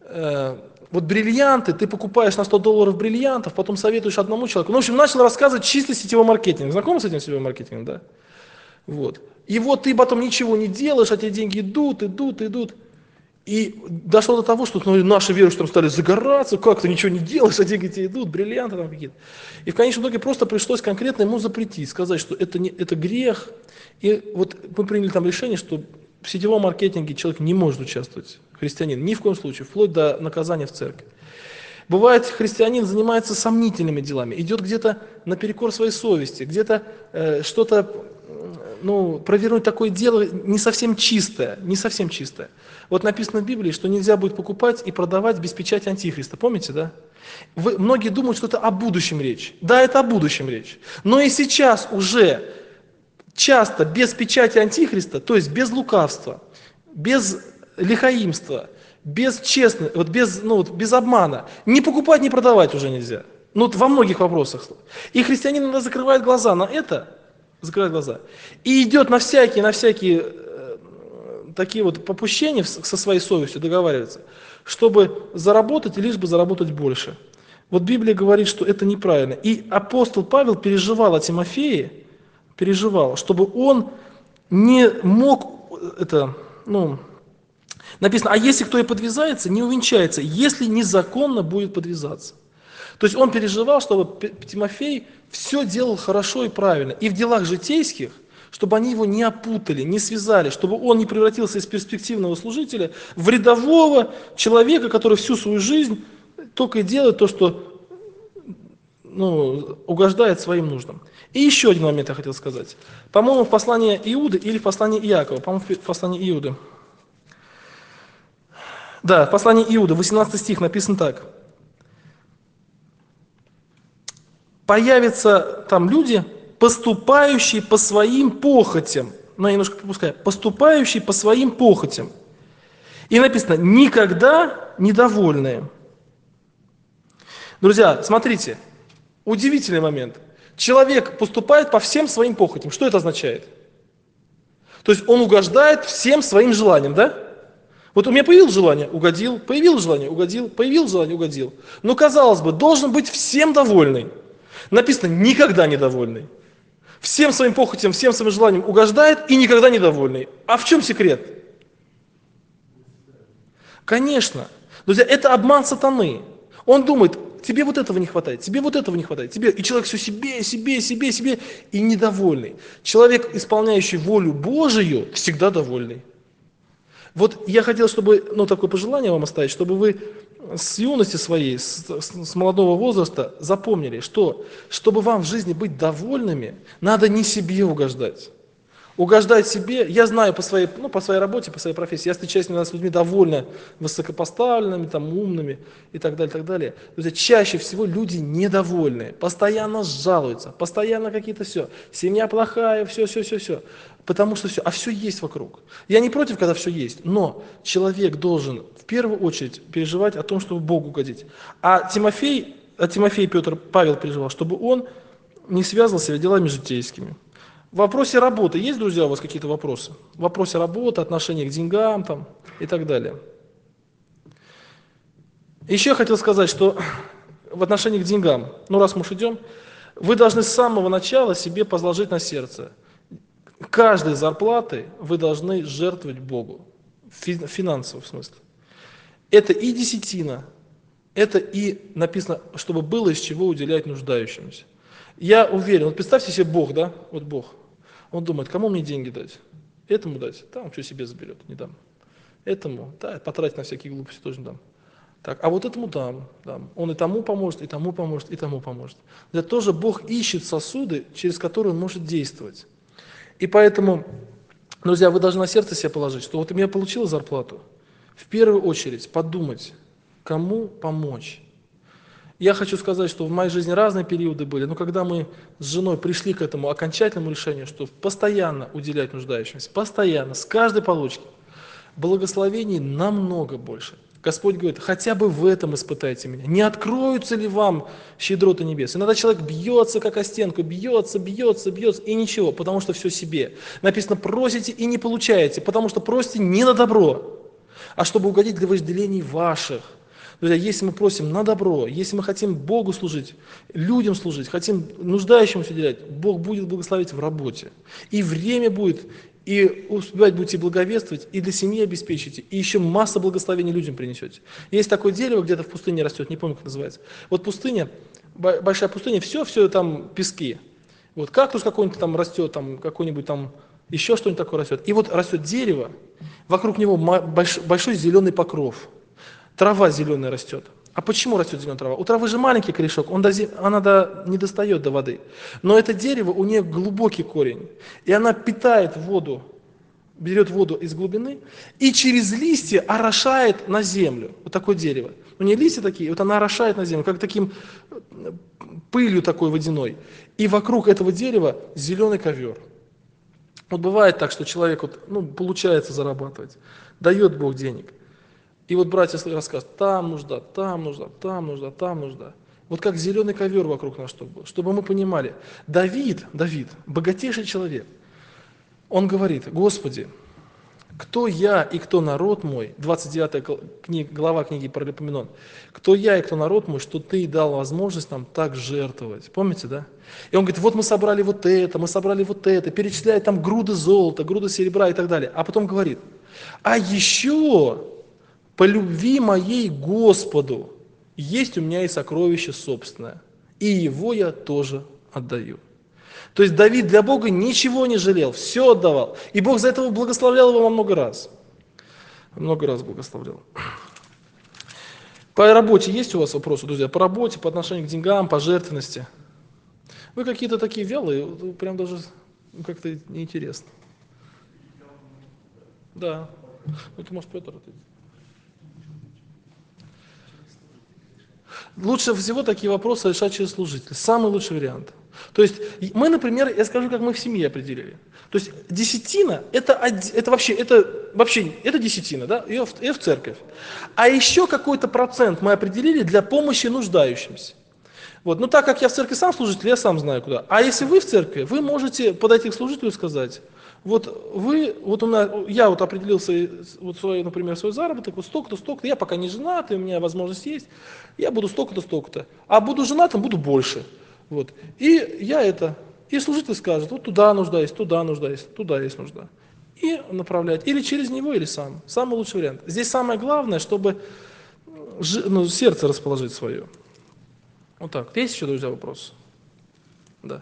вот бриллианты, ты покупаешь на $100 бриллиантов, потом советуешь одному человеку. Ну, в общем, начал рассказывать чисто сетевой маркетинг. Знакомы с этим сетевым маркетингом, да? Вот. И вот ты потом ничего не делаешь, а тебе деньги идут. И дошло до того, что наши верующие там стали загораться, как ты ничего не делаешь, а деньги тебе идут, бриллианты там какие-то. И в конечном итоге просто пришлось конкретно ему запретить, сказать, что это грех. И вот мы приняли там решение, что в сетевом маркетинге человек не может участвовать, христианин, ни в коем случае, вплоть до наказания в церкви. Бывает, христианин занимается сомнительными делами, идет где-то наперекор своей совести, где-то что-то, провернуть такое дело не совсем чистое. Вот написано в Библии, что нельзя будет покупать и продавать без печати Антихриста. Помните, да? Многие думают, что это о будущем речь. Да, это о будущем речь. Но и сейчас уже часто без печати Антихриста, то есть без лукавства, без лихаимства, без честности, вот без, ну, вот без обмана. Не покупать, не продавать уже нельзя. Ну, вот во многих вопросах. И христианин иногда закрывает глаза на это, закрывает глаза, и идет на всякие такие вот попущения со своей совестью, договаривается, чтобы заработать и лишь бы заработать больше. Вот Библия говорит, что это неправильно. И апостол Павел переживал о Тимофее, переживал, чтобы он не мог, это, ну, написано, а если кто и подвязается, не увенчается, если незаконно будет подвязаться. То есть он переживал, чтобы Тимофей все делал хорошо и правильно. И в делах житейских, чтобы они его не опутали, не связали, чтобы он не превратился из перспективного служителя в рядового человека, который всю свою жизнь только и делает то, что угождает своим нуждам. И еще один момент я хотел сказать. По-моему, в послании Иуды или в послании Иакова, по-моему, в послании Иуды. Да, в послании Иуды, 18 стих написано так. Появятся там люди, поступающие по своим похотям. Ну, я немножко пропускаю. Поступающие по своим похотям. И написано, никогда недовольные. Друзья, смотрите, удивительный момент. Человек поступает по всем своим похотям. Что это означает? То есть он угождает всем своим желаниям, да? Вот у меня появилось желание, угодил, появилось желание, угодил, появилось желание, угодил. Но, казалось бы, должен быть всем довольный. Написано, никогда недовольный. Всем своим похотям, всем своим желаниям угождает и никогда недовольный. А в чем секрет? Конечно. Друзья, это обман сатаны. Он думает, тебе вот этого не хватает, тебе вот этого не хватает, тебе. И человек все себе и недовольный. Человек, исполняющий волю Божию, всегда довольный. Вот я хотел, чтобы, такое пожелание вам оставить, чтобы вы с юности своей, с молодого возраста запомнили, что, чтобы вам в жизни быть довольными, надо не себе угождать. Угождать себе, я знаю по своей работе, по своей профессии, я встречаюсь иногда с людьми довольно высокопоставленными, умными и так далее, так далее. Друзья, чаще всего люди недовольные, постоянно жалуются, постоянно какие-то все, семья плохая, все. Потому что все есть вокруг. Я не против, когда все есть, но человек должен в первую очередь переживать о том, чтобы Богу угодить. А Тимофей Павел переживал, чтобы он не связывал себя делами житейскими. В вопросе работы есть, друзья, у вас какие-то вопросы? В вопросе работы, отношения к деньгам и так далее. Еще я хотел сказать, что в отношении к деньгам, раз мы уж идем, вы должны с самого начала себе возложить на сердце. Каждой зарплаты вы должны жертвовать Богу, финансово в смысле. Это и десятина, это и написано, чтобы было из чего уделять нуждающимся. Я уверен, представьте себе Бог, да, вот Бог. Он думает, кому мне деньги дать? Этому дать? Там что себе заберет, не дам. Этому, потратить на всякие глупости тоже не дам. Так, а вот этому дам. Он и тому поможет, и тому поможет, и тому поможет. Это тоже Бог ищет сосуды, через которые Он может действовать. И поэтому, друзья, вы должны на сердце себе положить, что вот я получил зарплату, в первую очередь подумать, кому помочь. Я хочу сказать, что в моей жизни разные периоды были, но когда мы с женой пришли к этому окончательному решению, что постоянно уделять нуждающимся, постоянно, с каждой получки, благословений намного больше. Господь говорит, хотя бы в этом испытайте меня. Не откроются ли вам щедроты небес? Иногда человек бьется, как о стенку, бьется, и ничего, потому что все себе. Написано, просите и не получаете, потому что просите не на добро, а чтобы угодить для вожделений ваших. Друзья, если мы просим на добро, если мы хотим Богу служить, людям служить, хотим нуждающимся уделять, Бог будет благословить в работе. И время будет, и успевать будете благовествовать, и для семьи обеспечите, и еще масса благословений людям принесете. Есть такое дерево, где-то в пустыне растет, не помню, как называется. Вот пустыня, большая пустыня, все там пески. Вот кактус какой-нибудь там растет, какой-нибудь там еще что-нибудь такое растет. И вот растет дерево, вокруг него большой зеленый покров. Трава зеленая растет. А почему растет зеленая трава? У травы же маленький корешок, она не достает до воды. Но это дерево, у нее глубокий корень. И она питает воду, берет воду из глубины и через листья орошает на землю. Вот такое дерево. У нее листья такие, вот она орошает на землю, как таким пылью такой водяной. И вокруг этого дерева зеленый ковер. Вот бывает так, что человек получается зарабатывать, дает Бог денег. И вот братья рассказывают, там нужда, там нужда, там нужда, там нужда. Вот как зеленый ковер вокруг нас чтобы мы понимали. Давид, богатейший человек, он говорит, Господи, кто я и кто народ мой, 29 глава книги Паралипоменон, кто я и кто народ мой, что ты дал возможность нам так жертвовать. Помните, да? И он говорит, вот мы собрали вот это, перечисляет там груды золота, груды серебра и так далее. А потом говорит, а еще по любви моей к Господу есть у меня и сокровище собственное, и его я тоже отдаю. То есть Давид для Бога ничего не жалел, все отдавал. И Бог за это благословлял его во много раз. Много раз благословлял. По работе есть у вас вопросы, друзья? По работе, по отношению к деньгам, по жертвенности? Вы какие-то такие вялые, прям даже как-то неинтересно. Да. Это может Петр ответить. Лучше всего такие вопросы решать через служителя. Самый лучший вариант. То есть мы, например, я скажу, как мы в семье определили. То есть десятина это вообще десятина, да, ее в церковь. А еще какой-то процент мы определили для помощи нуждающимся. Вот. Но так как я в церкви сам служитель, я сам знаю куда. А если вы в церкви, вы можете подойти к служителю и сказать, я определил например, свой заработок, вот столько-то, столько-то, я пока не женат, и у меня возможность есть, я буду столько-то, столько-то. А буду женатым, буду больше. Вот. И служитель скажет, вот туда нуждаюсь, туда есть нужда. И направлять. Или через него, или сам. Самый лучший вариант. Здесь самое главное, чтобы сердце расположить свое. Вот так. Есть еще, друзья, вопросы? Да.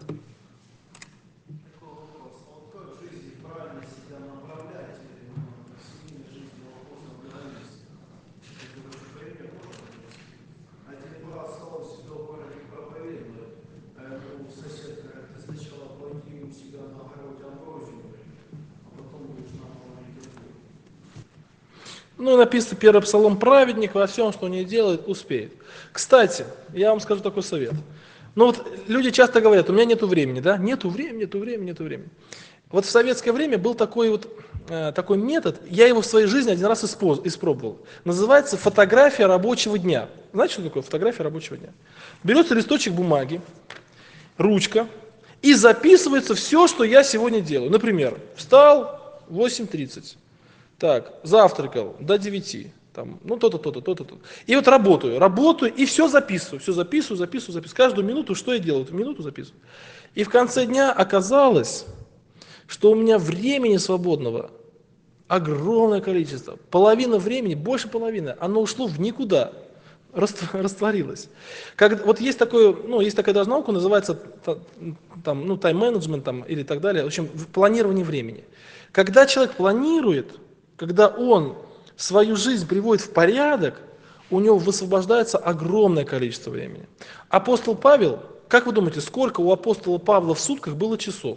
Ну и написано, первый псалом, праведник во всем, что не делает, успеет. Кстати, я вам скажу такой совет. Ну вот люди часто говорят, у меня нету времени, да? Нету времени. Вот в советское время был такой метод, я его в своей жизни один раз испробовал. Называется фотография рабочего дня. Знаете, что такое фотография рабочего дня? Берется листочек бумаги, ручка, и записывается все, что я сегодня делаю. Например, встал в 8:30. Так, завтракал до 9, то-то. И вот работаю, и все записываю. Каждую минуту, что я делаю, минуту записываю. И в конце дня оказалось, что у меня времени свободного огромное количество. Половина времени, больше половины, оно ушло в никуда, растворилось. Вот есть такая даже наука, называется тайм-менеджмент или так далее, в общем, планирование времени. Когда человек планирует, когда он свою жизнь приводит в порядок, у него высвобождается огромное количество времени. Апостол Павел, как вы думаете, сколько у апостола Павла в сутках было часов?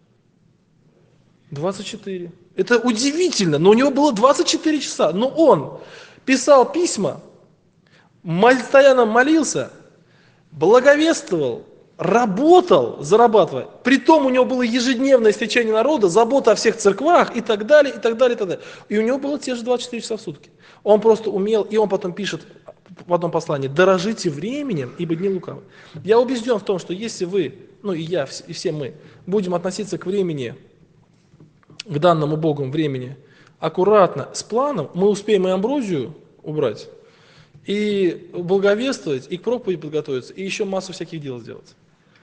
24. Это удивительно, но у него было 24 часа. Но он писал письма, постоянно молился, благовествовал, работал, зарабатывая. Притом у него было ежедневное встречение народа, забота о всех церквах и так далее, и так далее, и так далее. И у него было те же 24 часа в сутки. Он просто умел, и он потом пишет в одном послании, дорожите временем, ибо дни лукавы. Я убежден в том, что если вы, и я, и все мы, будем относиться к времени, к данному Богом времени, аккуратно, с планом, мы успеем и амброзию убрать, и благовествовать, и к проповеди подготовиться, и еще массу всяких дел сделать.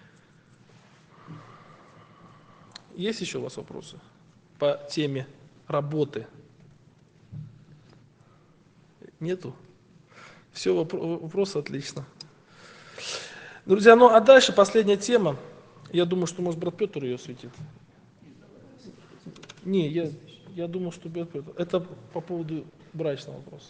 Есть еще у вас вопросы по теме работы? Нету? Все, вопросы отлично. Друзья, а дальше последняя тема. Я думаю, что, может, брат Петр ее осветит. Не, я думаю, что брат Петр. Это по поводу брачного вопроса.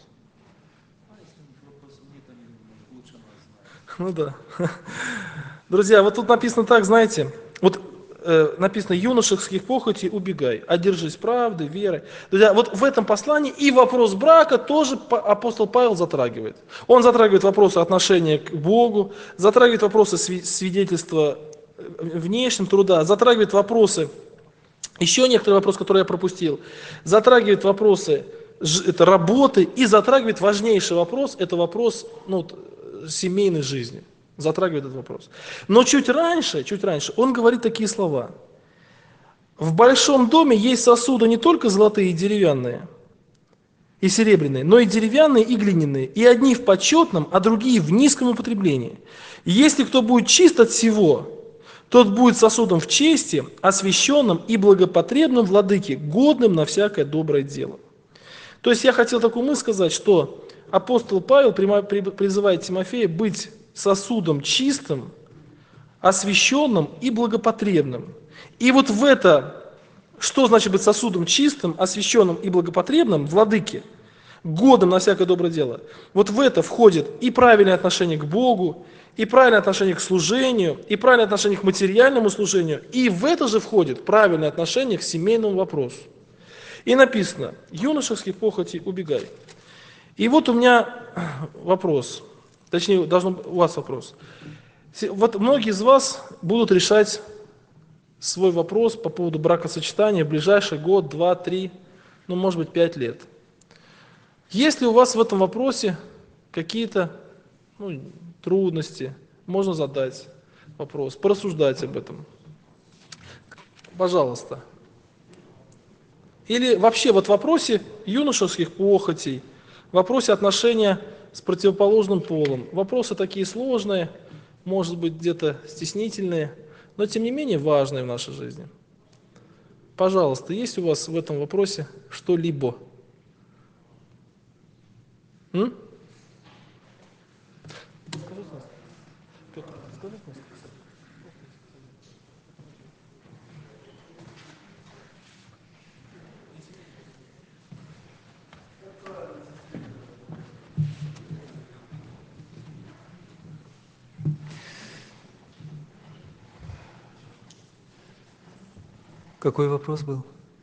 Ну да. Друзья, вот тут написано так, знаете, написано, юношеских похотей убегай, одержись правды, верой. Друзья, вот в этом послании и вопрос брака тоже апостол Павел затрагивает. Он затрагивает вопросы отношения к Богу, затрагивает вопросы свидетельства внешним труда, затрагивает вопросы, еще некоторые вопросы, которые я пропустил, затрагивает вопросы это работы и затрагивает важнейший вопрос, это вопрос семейной жизни, затрагивает этот вопрос. Но чуть раньше он говорит такие слова. В большом доме есть сосуды не только золотые и деревянные, и серебряные, но и деревянные, и глиняные, и одни в почетном, а другие в низком употреблении. И если кто будет чист от всего, тот будет сосудом в чести, освященным и благопотребным владыке, годным на всякое доброе дело. То есть я хотел такую мысль сказать, что апостол Павел призывает Тимофея быть сосудом чистым, освященным и благопотребным. И вот в это, что значит быть сосудом чистым, освященным и благопотребным, владыке, годным на всякое доброе дело, вот в это входит и правильное отношение к Богу, и правильное отношение к служению, и правильное отношение к материальному служению, и в это же входит правильное отношение к семейному вопросу. И написано: юношеских похотей убегай. И вот у меня вопрос, точнее, у вас вопрос. Вот многие из вас будут решать свой вопрос по поводу бракосочетания в ближайший год, 2, 3, может быть 5 лет. Есть ли у вас в этом вопросе какие-то трудности? Можно задать вопрос, порассуждать об этом. Пожалуйста. Или вообще вот в вопросе юношеских похотей, в вопросе отношения с противоположным полом. Вопросы такие сложные, может быть, где-то стеснительные, но тем не менее важные в нашей жизни. Пожалуйста, есть у вас в этом вопросе что-либо? Какой вопрос был?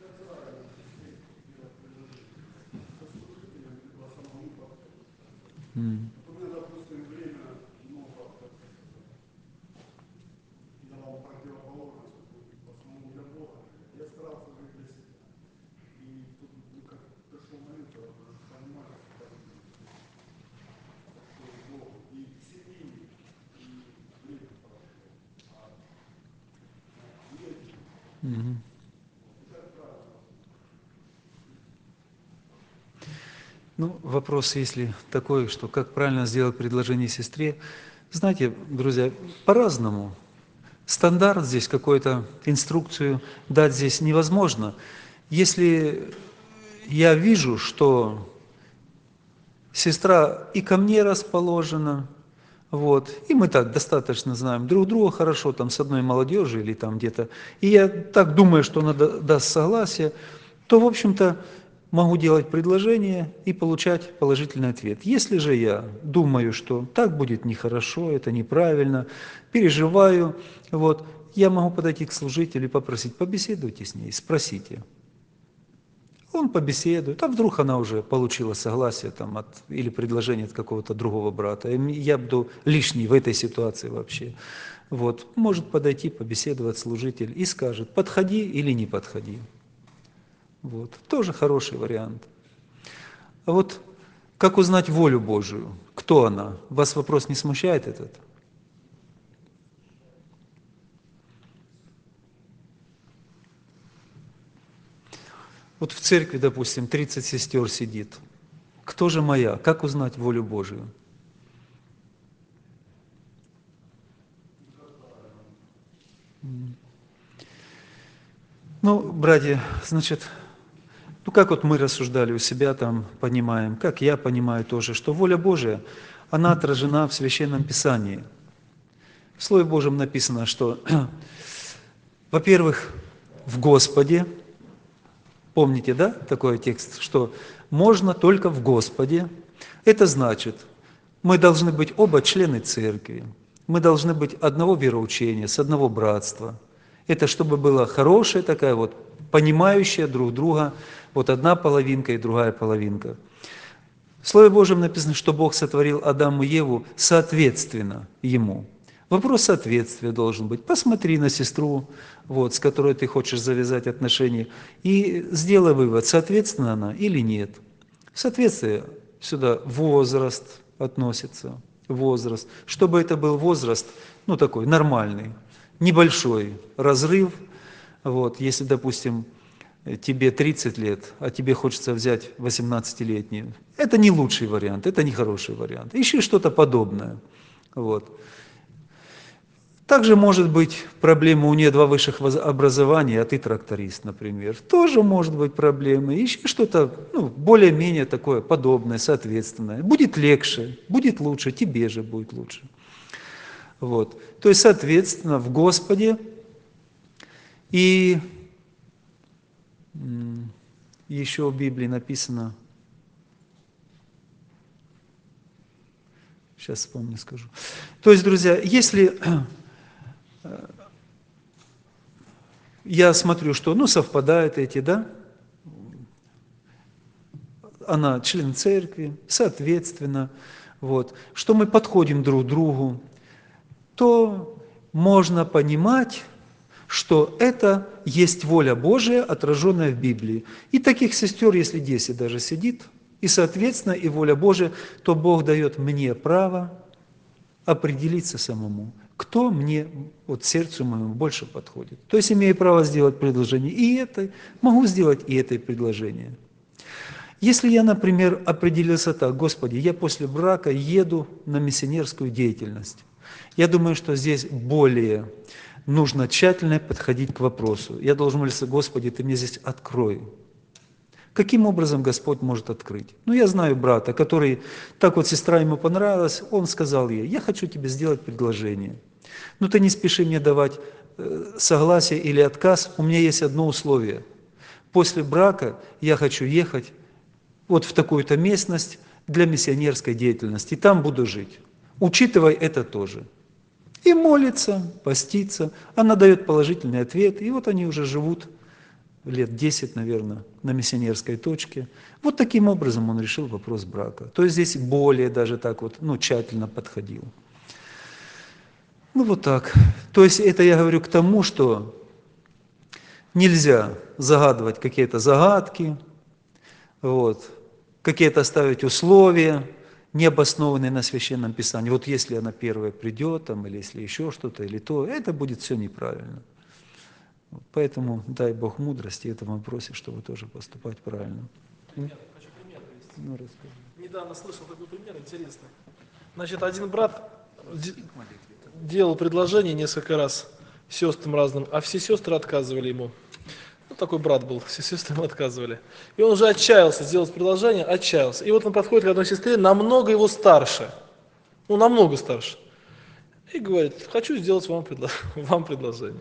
Вопрос, если такой, что как правильно сделать предложение сестре. Знаете, друзья, по-разному. Стандарт здесь, какую-то инструкцию дать здесь невозможно. Если я вижу, что сестра и ко мне расположена, и мы так достаточно знаем друг друга хорошо, там с одной молодежью или там где-то, и я так думаю, что она даст согласие, то, в общем-то, могу делать предложение и получать положительный ответ. Если же я думаю, что так будет нехорошо, это неправильно, переживаю, я могу подойти к служителю и попросить: побеседуйте с ней, спросите. Он побеседует, а вдруг она уже получила согласие или предложение от какого-то другого брата. И я буду лишний в этой ситуации вообще. Может подойти, побеседовать служитель и скажет: подходи или не подходи. Тоже хороший вариант. А как узнать волю Божию? Кто она? Вас вопрос не смущает этот? В церкви, допустим, 30 сестер сидит. Кто же моя? Как узнать волю Божию? Братья, как мы рассуждали у себя, понимаем, как я понимаю тоже, что воля Божия, она отражена в Священном Писании. В Слове Божьем написано, что, во-первых, в Господе, помните, да, такой текст, что можно только в Господе. Это значит, мы должны быть оба члены церкви, мы должны быть одного вероучения, с одного братства. Это чтобы была хорошая такая понимающая друг друга, одна половинка и другая половинка. В Слове Божьем написано, что Бог сотворил Адама и Еву соответственно ему. Вопрос соответствия должен быть. Посмотри на сестру, с которой ты хочешь завязать отношения, и сделай вывод, соответственно она или нет. Соответствие сюда возраст относится, возраст. Чтобы это был возраст, ну такой нормальный, небольшой разрыв. Вот, если, допустим, тебе 30 лет, а тебе хочется взять 18-летнюю, это не лучший вариант, это не хороший вариант. Ищи что-то подобное. Вот. Также может быть проблема, у нее 2 высших образования, а ты тракторист, например. Тоже может быть проблема. Ищи что-то более-менее такое подобное, соответственное. Будет легче, будет лучше, тебе же будет лучше. Вот. То есть, соответственно, в Господе и еще в Библии написано, сейчас вспомню, скажу. То есть, друзья, если я смотрю, что совпадают эти, да, она член церкви, соответственно, вот, что мы подходим друг к другу, то можно понимать, что это есть воля Божия, отраженная в Библии. И таких сестер, если 10 даже сидит, и, соответственно, и воля Божия, то Бог дает мне право определиться самому, кто мне, сердцу моему больше подходит. То есть имею право сделать предложение и этой, могу сделать и этой предложение. Если я, например, определился так: Господи, я после брака еду на миссионерскую деятельность, я думаю, что здесь более нужно тщательно подходить к вопросу. Я должен молиться: Господи, Ты мне здесь открой. Каким образом Господь может открыть? Я знаю брата, который, так вот сестра ему понравилась, он сказал ей: я хочу тебе сделать предложение. Но ты не спеши мне давать согласие или отказ, у меня есть одно условие. После брака я хочу ехать вот в такую-то местность для миссионерской деятельности, и там буду жить. Учитывай это тоже. И молится, постится, она дает положительный ответ, и вот они уже живут лет 10, наверное, на миссионерской точке. Вот таким образом он решил вопрос брака. То есть здесь более даже так вот, тщательно подходил. Вот так. То есть это я говорю к тому, что нельзя загадывать какие-то загадки, какие-то ставить условия, необоснованные на Священном Писании. Вот если она первая придет, или если еще что-то, или то, это будет все неправильно. Поэтому дай Бог мудрости в этом вопросе, чтобы тоже поступать правильно. Хочу пример привести. Недавно слышал такой пример интересный. Значит, один брат делал предложение несколько раз сестрам разным, а все сестры отказывали ему. Такой брат был, все сестры ему отказывали. И он уже отчаялся сделать предложение, отчаялся. И вот он подходит к одной сестре, намного его старше, намного старше, и говорит: хочу сделать вам предложение.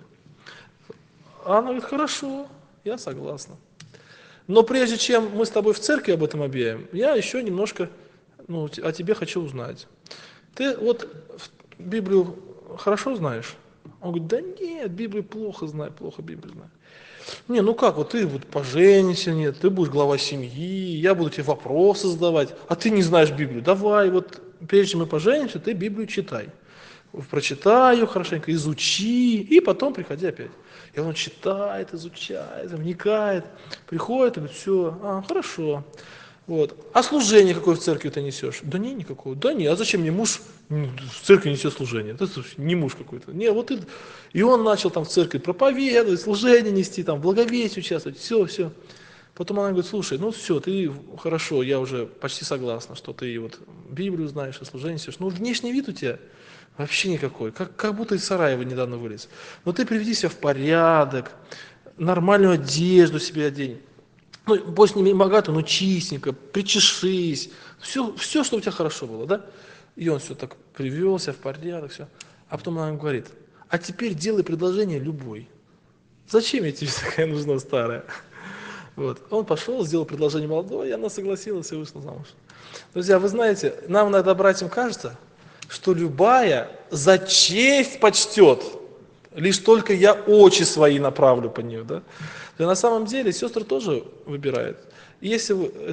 А она говорит: хорошо, я согласна. Но прежде чем мы с тобой в церкви об этом объявим, я еще немножко о тебе хочу узнать. Ты вот Библию хорошо знаешь? Он говорит: да нет, Библию плохо знаю, плохо Библию знаю. Как, ты поженишься, нет, ты будешь глава семьи, я буду тебе вопросы задавать, а ты не знаешь Библию. Давай, прежде чем мы поженимся, ты Библию читай. Прочитай ее хорошенько, изучи, и потом приходи опять. И он читает, изучает, вникает, приходит и говорит: все, хорошо. А служение какое в церкви ты несешь? Да нет, никакого. Да нет, а зачем мне муж в церкви несет служение? Ты не муж какой-то. И он начал там в церкви проповедовать, служение нести, там, в благовестии участвовать, все. Потом она говорит: слушай, все, ты хорошо, я уже почти согласна, что ты Библию знаешь, и служение несешь. Внешний вид у тебя вообще никакой, как будто из Сараева недавно вылез. Ты приведи себя в порядок, нормальную одежду себе одень. Пусть не богато, но чистенько, причешись, все, что у тебя хорошо было, да? И он все так привел себя в порядок, все. А потом она говорит: а теперь делай предложение любой. Зачем я тебе такая нужна старая? Он пошел, сделал предложение молодой, и она согласилась и вышла замуж. Друзья, вы знаете, нам иногда, братьям, кажется, что любая за честь почтет, лишь только я очи свои направлю по нее, да? Да на самом деле сестры тоже выбирают. Если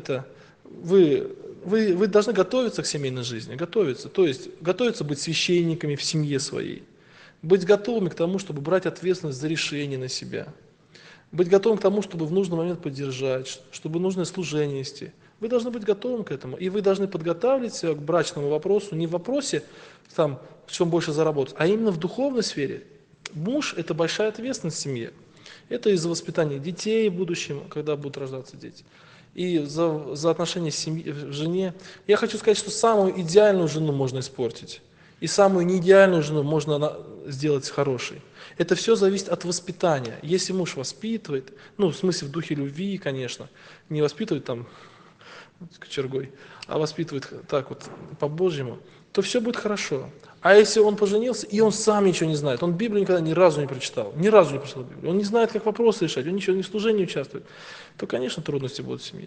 вы должны готовиться к семейной жизни, готовиться, то есть готовиться быть священниками в семье своей, быть готовыми к тому, чтобы брать ответственность за решение на себя, быть готовым к тому, чтобы в нужный момент поддержать, чтобы нужное служение нести. Вы должны быть готовым к этому, и вы должны подготавливать себя к брачному вопросу не в вопросе, там, в чем больше заработать, а именно в духовной сфере. Муж – это большая ответственность в семье. Это из-за воспитания детей в будущем, когда будут рождаться дети. И за отношения с жене. Я хочу сказать, что самую идеальную жену можно испортить. И самую неидеальную жену можно сделать хорошей. Это все зависит от воспитания. Если муж воспитывает, ну, в смысле, в духе любви, конечно, не воспитывает там кочергой, а воспитывает так вот по-божьему, то все будет хорошо. А если он поженился, и он сам ничего не знает, он Библию никогда ни разу не прочитал, Библию, он не знает, как вопросы решать, он ничего не в служении не участвует, то, конечно, трудности будут в семье.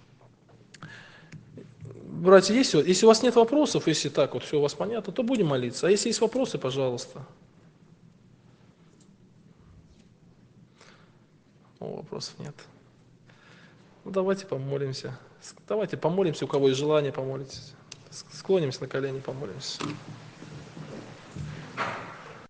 Братья, если у вас нет вопросов, если так вот все у вас понятно, то будем молиться. А если есть вопросы, пожалуйста. Вопросов нет. Ну, давайте помолимся. Давайте помолимся, у кого есть желание помолиться. Склонимся на колени, помолимся.